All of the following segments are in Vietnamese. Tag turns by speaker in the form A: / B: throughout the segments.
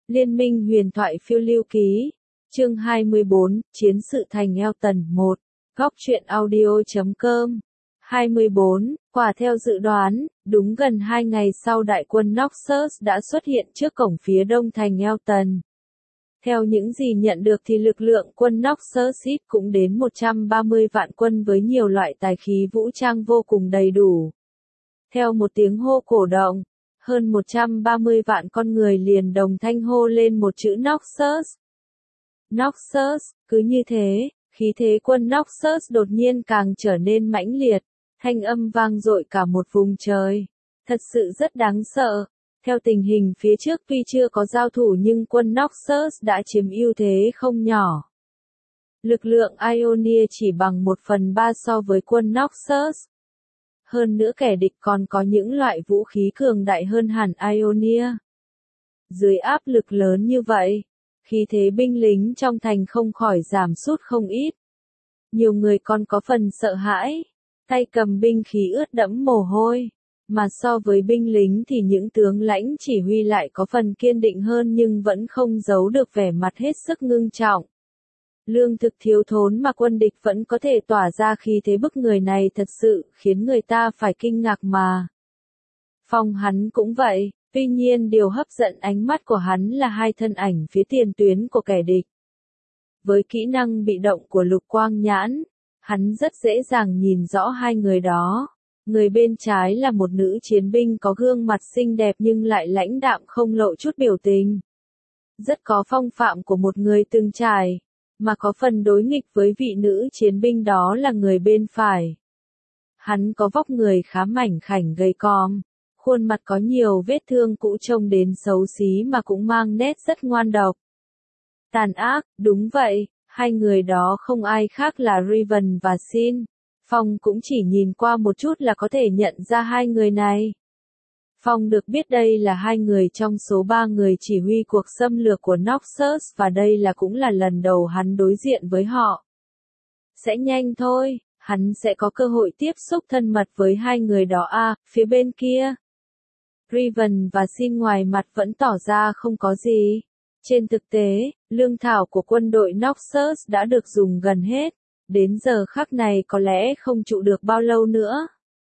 A: Liên minh huyền thoại phiêu lưu ký. Chương 24, Chiến sự thành Elton 1. Góc truyện audio.com 24, quả theo dự đoán, đúng gần 2 ngày sau đại quân Noxus đã xuất hiện trước cổng phía đông thành Elton. Theo những gì nhận được thì lực lượng quân Noxus cũng đến 130 vạn quân với nhiều loại tài khí vũ trang vô cùng đầy đủ. Theo một tiếng hô cổ động, hơn 130 vạn con người liền đồng thanh hô lên một chữ Noxus. Noxus, cứ như thế, khí thế quân Noxus đột nhiên càng trở nên mãnh liệt, thanh âm vang dội cả một vùng trời. Thật sự rất đáng sợ. Theo tình hình phía trước tuy chưa có giao thủ nhưng quân Noxus đã chiếm ưu thế không nhỏ. Lực lượng Ionia chỉ bằng 1/3 so với quân Noxus. Hơn nữa kẻ địch còn có những loại vũ khí cường đại hơn hẳn Ionia. Dưới áp lực lớn như vậy, khí thế binh lính trong thành không khỏi giảm sút không ít. Nhiều người còn có phần sợ hãi, tay cầm binh khí ướt đẫm mồ hôi. Mà so với binh lính thì những tướng lãnh chỉ huy lại có phần kiên định hơn nhưng vẫn không giấu được vẻ mặt hết sức ngưng trọng. Lương thực thiếu thốn mà quân địch vẫn có thể tỏa ra khí thế bức người này thật sự khiến người ta phải kinh ngạc mà. Phong hắn cũng vậy, tuy nhiên điều hấp dẫn ánh mắt của hắn là hai thân ảnh phía tiền tuyến của kẻ địch. Với kỹ năng bị động của lục quang nhãn, hắn rất dễ dàng nhìn rõ hai người đó. Người bên trái là một nữ chiến binh có gương mặt xinh đẹp nhưng lại lãnh đạm không lộ chút biểu tình. Rất có phong phạm của một người từng trải, mà có phần đối nghịch với vị nữ chiến binh đó là người bên phải. Hắn có vóc người khá mảnh khảnh gầy còm, khuôn mặt có nhiều vết thương cũ trông đến xấu xí mà cũng mang nét rất ngoan độc. Tàn ác, đúng vậy, hai người đó không ai khác là Riven và Sin. Phong cũng chỉ nhìn qua một chút là có thể nhận ra hai người này. Phong được biết đây là hai người trong số 3 người chỉ huy cuộc xâm lược của Noxus và đây cũng là lần đầu hắn đối diện với họ. Sẽ nhanh thôi, hắn sẽ có cơ hội tiếp xúc thân mật với hai người đó phía bên kia. Riven và Sin ngoài mặt vẫn tỏ ra không có gì. Trên thực tế, lương thảo của quân đội Noxus đã được dùng gần hết. Đến giờ khắc này có lẽ không trụ được bao lâu nữa.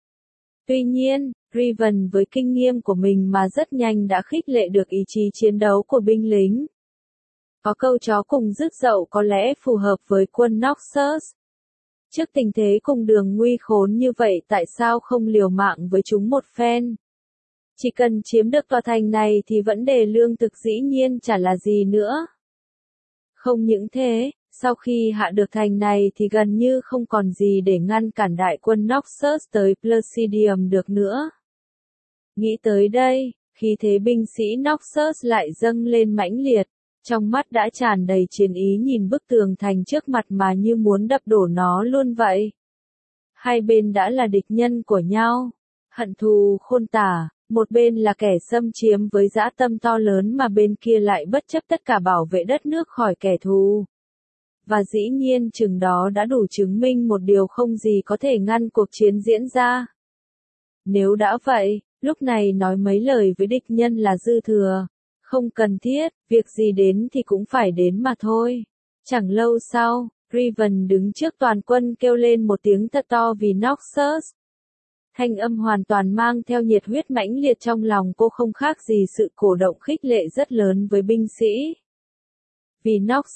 A: Tuy nhiên, Riven với kinh nghiệm của mình mà rất nhanh đã khích lệ được ý chí chiến đấu của binh lính. Có câu chó cùng rứt dậu có lẽ phù hợp với quân Noxus. Trước tình thế cùng đường nguy khốn như vậy tại sao không liều mạng với chúng một phen? Chỉ cần chiếm được tòa thành này thì vấn đề lương thực dĩ nhiên chả là gì nữa. Không những thế, sau khi hạ được thành này thì gần như không còn gì để ngăn cản đại quân Noxus tới Placidium được nữa. Nghĩ tới đây, khí thế binh sĩ Noxus lại dâng lên mãnh liệt, trong mắt đã tràn đầy chiến ý nhìn bức tường thành trước mặt mà như muốn đập đổ nó luôn vậy. Hai bên đã là địch nhân của nhau, hận thù khôn tả, một bên là kẻ xâm chiếm với dã tâm to lớn mà bên kia lại bất chấp tất cả bảo vệ đất nước khỏi kẻ thù. Và dĩ nhiên chừng đó đã đủ chứng minh một điều không gì có thể ngăn cuộc chiến diễn ra. Nếu đã vậy, lúc này nói mấy lời với địch nhân là dư thừa. Không cần thiết, việc gì đến thì cũng phải đến mà thôi. Chẳng lâu sau, Riven đứng trước toàn quân kêu lên một tiếng thật to vì Noxus. Thanh âm hoàn toàn mang theo nhiệt huyết mãnh liệt trong lòng cô không khác gì sự cổ động khích lệ rất lớn với binh sĩ. Vì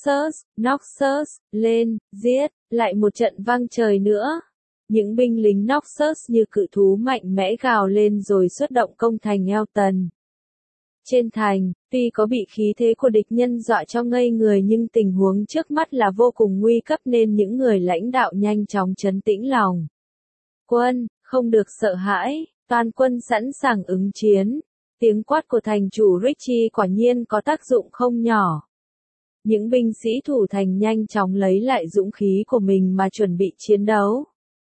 A: Noxus, lên, giết, lại một trận vang trời nữa. Những binh lính Noxus như cự thú mạnh mẽ gào lên rồi xuất động công thành Elton. Trên thành, tuy có bị khí thế của địch nhân dọa cho ngây người nhưng tình huống trước mắt là vô cùng nguy cấp nên những người lãnh đạo nhanh chóng trấn tĩnh lòng. Quân, không được sợ hãi, toàn quân sẵn sàng ứng chiến. Tiếng quát của thành chủ Richie quả nhiên có tác dụng không nhỏ. Những binh sĩ thủ thành nhanh chóng lấy lại dũng khí của mình mà chuẩn bị chiến đấu.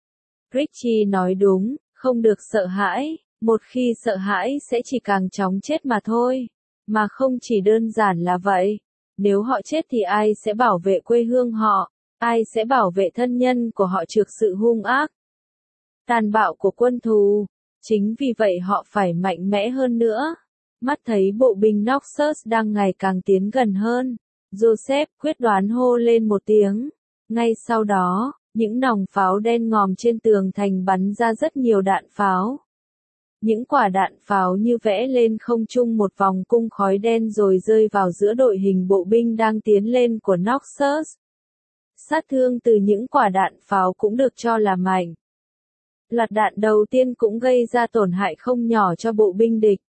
A: Richie nói đúng, không được sợ hãi, một khi sợ hãi sẽ chỉ càng chóng chết mà thôi. Mà không chỉ đơn giản là vậy, nếu họ chết thì ai sẽ bảo vệ quê hương họ, ai sẽ bảo vệ thân nhân của họ trước sự hung ác, tàn bạo của quân thù. Chính vì vậy họ phải mạnh mẽ hơn nữa. Mắt thấy bộ binh Noxus đang ngày càng tiến gần hơn, Joseph quyết đoán hô lên một tiếng. Ngay sau đó, những nòng pháo đen ngòm trên tường thành bắn ra rất nhiều đạn pháo. Những quả đạn pháo như vẽ lên không trung một vòng cung khói đen rồi rơi vào giữa đội hình bộ binh đang tiến lên của Noxus. Sát thương từ những quả đạn pháo cũng được cho là mạnh. Loạt đạn đầu tiên cũng gây ra tổn hại không nhỏ cho bộ binh địch.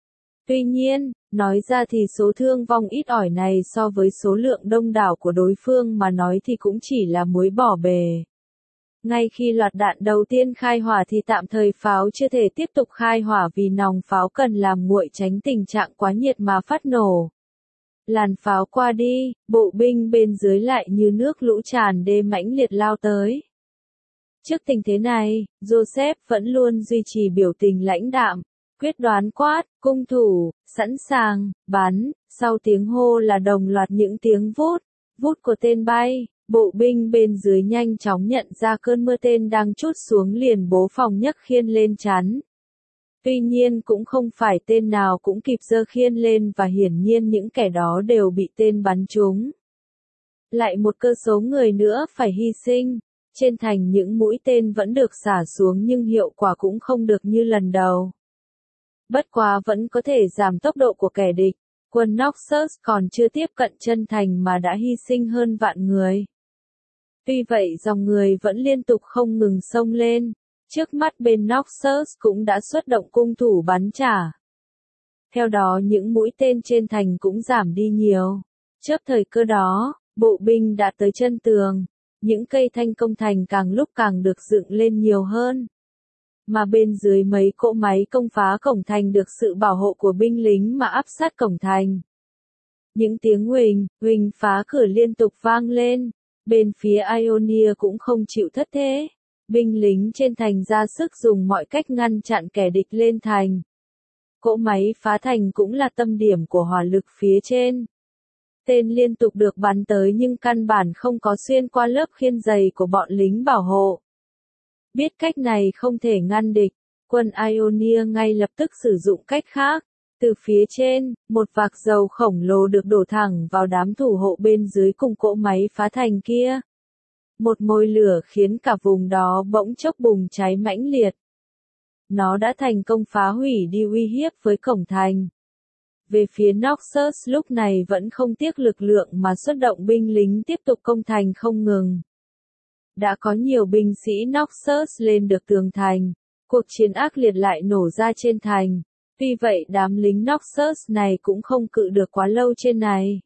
A: Tuy nhiên, nói ra thì số thương vong ít ỏi này so với số lượng đông đảo của đối phương mà nói thì cũng chỉ là muối bỏ bề. Ngay khi loạt đạn đầu tiên khai hỏa thì tạm thời pháo chưa thể tiếp tục khai hỏa vì nòng pháo cần làm nguội tránh tình trạng quá nhiệt mà phát nổ. Làn pháo qua đi, bộ binh bên dưới lại như nước lũ tràn đê mãnh liệt lao tới. Trước tình thế này, Joseph vẫn luôn duy trì biểu tình lãnh đạm, quyết đoán quát, cung thủ, sẵn sàng, bắn, sau tiếng hô là đồng loạt những tiếng vút, vút của tên bay, bộ binh bên dưới nhanh chóng nhận ra cơn mưa tên đang trút xuống liền bố phòng nhấc khiên lên chắn. Tuy nhiên cũng không phải tên nào cũng kịp giơ khiên lên và hiển nhiên những kẻ đó đều bị tên bắn trúng. Lại một cơ số người nữa phải hy sinh. Trên thành những mũi tên vẫn được xả xuống nhưng hiệu quả cũng không được như lần đầu. Bất quá vẫn có thể giảm tốc độ của kẻ địch. Quân Noxus còn chưa tiếp cận chân thành mà đã hy sinh hơn vạn người. Tuy vậy dòng người vẫn liên tục không ngừng xông lên. Trước mắt bên Noxus cũng đã xuất động cung thủ bắn trả. Theo đó những mũi tên trên thành cũng giảm đi nhiều. Chớp thời cơ đó, bộ binh đã tới chân tường. Những cây thanh công thành càng lúc càng được dựng lên nhiều hơn. Mà bên dưới mấy cỗ máy công phá cổng thành được sự bảo hộ của binh lính mà áp sát cổng thành. Những tiếng huỳnh phá cửa liên tục vang lên. Bên phía Ionia cũng không chịu thất thế. Binh lính trên thành ra sức dùng mọi cách ngăn chặn kẻ địch lên thành. Cỗ máy phá thành cũng là tâm điểm của hỏa lực phía trên. Tên liên tục được bắn tới nhưng căn bản không có xuyên qua lớp khiên dày của bọn lính bảo hộ. Biết cách này không thể ngăn địch, quân Ionia ngay lập tức sử dụng cách khác. Từ phía trên, một vạc dầu khổng lồ được đổ thẳng vào đám thủ hộ bên dưới cùng cỗ máy phá thành kia. Một mồi lửa khiến cả vùng đó bỗng chốc bùng cháy mãnh liệt. Nó đã thành công phá hủy đi uy hiếp với cổng thành. Về phía Noxus lúc này vẫn không tiếc lực lượng mà xuất động binh lính tiếp tục công thành không ngừng. Đã có nhiều binh sĩ Noxus lên được tường thành, cuộc chiến ác liệt lại nổ ra trên thành. Tuy vậy đám lính Noxus này cũng không cự được quá lâu trên này.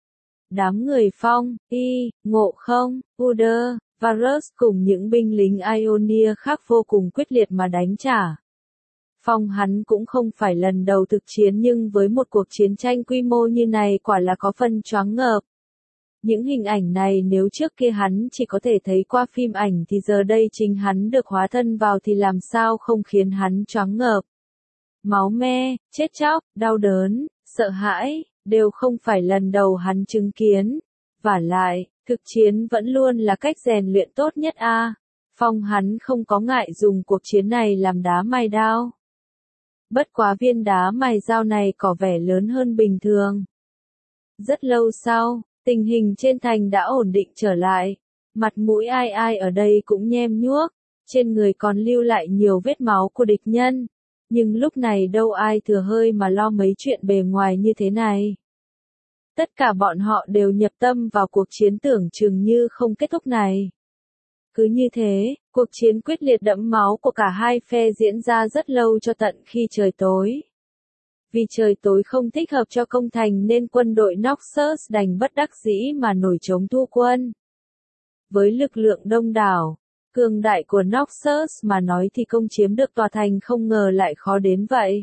A: Đám người Phong, Ngộ Không, Uder, Varus cùng những binh lính Ionia khác vô cùng quyết liệt mà đánh trả. Phong hắn cũng không phải lần đầu thực chiến nhưng với một cuộc chiến tranh quy mô như này quả là có phần choáng ngợp. Những hình ảnh này nếu trước kia hắn chỉ có thể thấy qua phim ảnh thì giờ đây chính hắn được hóa thân vào thì làm sao không khiến hắn choáng ngợp. Máu me, chết chóc, đau đớn, sợ hãi, đều không phải lần đầu hắn chứng kiến. Vả lại, thực chiến vẫn luôn là cách rèn luyện tốt nhất a. Phong hắn không có ngại dùng cuộc chiến này làm đá mài đao. Bất quá viên đá mài dao này có vẻ lớn hơn bình thường. Rất lâu sau, tình hình trên thành đã ổn định trở lại. Mặt mũi ai ở đây cũng nhem nhuốc, trên người còn lưu lại nhiều vết máu của địch nhân. Nhưng lúc này đâu ai thừa hơi mà lo mấy chuyện bề ngoài như thế này. Tất cả bọn họ đều nhập tâm vào cuộc chiến tưởng chừng như không kết thúc này. Cứ như thế, cuộc chiến quyết liệt đẫm máu của cả hai phe diễn ra rất lâu cho tận khi trời tối. Vì trời tối không thích hợp cho công thành nên quân đội Noxus đành bất đắc dĩ mà nổi trống thua quân. Với lực lượng đông đảo, cường đại của Noxus mà nói thì công chiếm được tòa thành không ngờ lại khó đến vậy.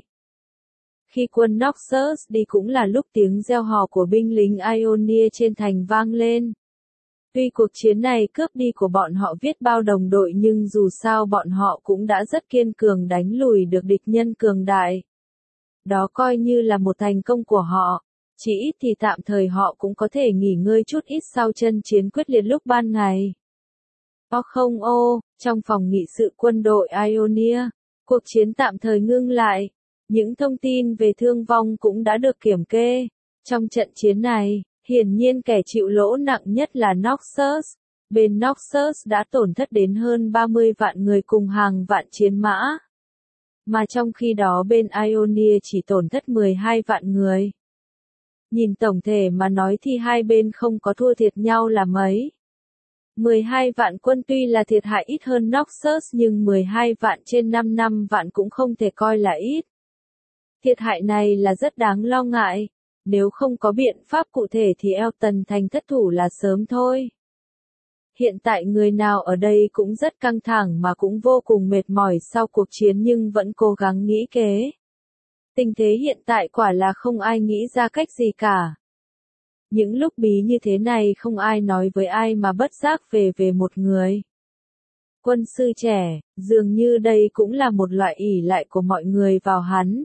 A: Khi quân Noxus đi cũng là lúc tiếng reo hò của binh lính Ionia trên thành vang lên. Tuy cuộc chiến này cướp đi của bọn họ biết bao đồng đội nhưng dù sao bọn họ cũng đã rất kiên cường đánh lùi được địch nhân cường đại. Đó coi như là một thành công của họ, chỉ ít thì tạm thời họ cũng có thể nghỉ ngơi chút ít sau chân chiến quyết liệt lúc ban ngày. Trong phòng nghị sự quân đội Ionia, cuộc chiến tạm thời ngưng lại. Những thông tin về thương vong cũng đã được kiểm kê. Trong trận chiến này, hiển nhiên kẻ chịu lỗ nặng nhất là Noxus. Bên Noxus đã tổn thất đến hơn 30 vạn người cùng hàng vạn chiến mã. Mà trong khi đó bên Ionia chỉ tổn thất 12 vạn người. Nhìn tổng thể mà nói thì hai bên không có thua thiệt nhau là mấy. 12 vạn quân tuy là thiệt hại ít hơn Noxus nhưng 12 vạn trên 5 vạn cũng không thể coi là ít. Thiệt hại này là rất đáng lo ngại. Nếu không có biện pháp cụ thể thì Elton thành thất thủ là sớm thôi. Hiện tại người nào ở đây cũng rất căng thẳng mà cũng vô cùng mệt mỏi sau cuộc chiến nhưng vẫn cố gắng nghĩ kế. Tình thế hiện tại quả là không ai nghĩ ra cách gì cả. Những lúc bí như thế này không ai nói với ai mà bất giác về một người. Quân sư trẻ, dường như đây cũng là một loại ỷ lại của mọi người vào hắn.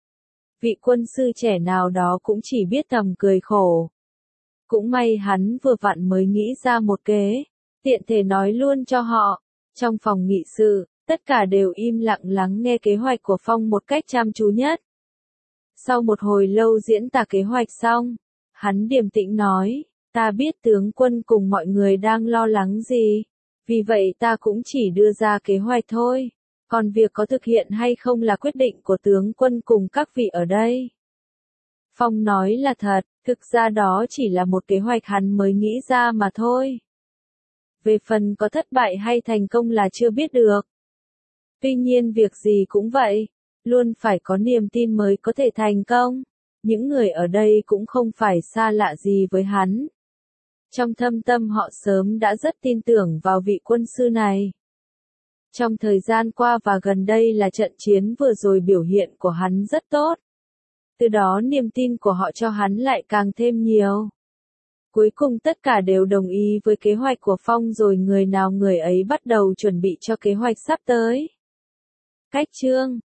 A: Vị quân sư trẻ nào đó cũng chỉ biết thầm cười khổ. Cũng may hắn vừa vặn mới nghĩ ra một kế, tiện thể nói luôn cho họ. Trong phòng nghị sự, tất cả đều im lặng lắng nghe kế hoạch của Phong một cách chăm chú nhất. Sau một hồi lâu diễn tả kế hoạch xong, hắn điềm tĩnh nói, ta biết tướng quân cùng mọi người đang lo lắng gì, vì vậy ta cũng chỉ đưa ra kế hoạch thôi, còn việc có thực hiện hay không là quyết định của tướng quân cùng các vị ở đây. Phong nói là thật, thực ra đó chỉ là một kế hoạch hắn mới nghĩ ra mà thôi. Về phần có thất bại hay thành công là chưa biết được. Tuy nhiên việc gì cũng vậy, luôn phải có niềm tin mới có thể thành công. Những người ở đây cũng không phải xa lạ gì với hắn. Trong thâm tâm họ sớm đã rất tin tưởng vào vị quân sư này. Trong thời gian qua và gần đây là trận chiến vừa rồi biểu hiện của hắn rất tốt. Từ đó niềm tin của họ cho hắn lại càng thêm nhiều. Cuối cùng tất cả đều đồng ý với kế hoạch của Phong rồi người nào người ấy bắt đầu chuẩn bị cho kế hoạch sắp tới. Cách chương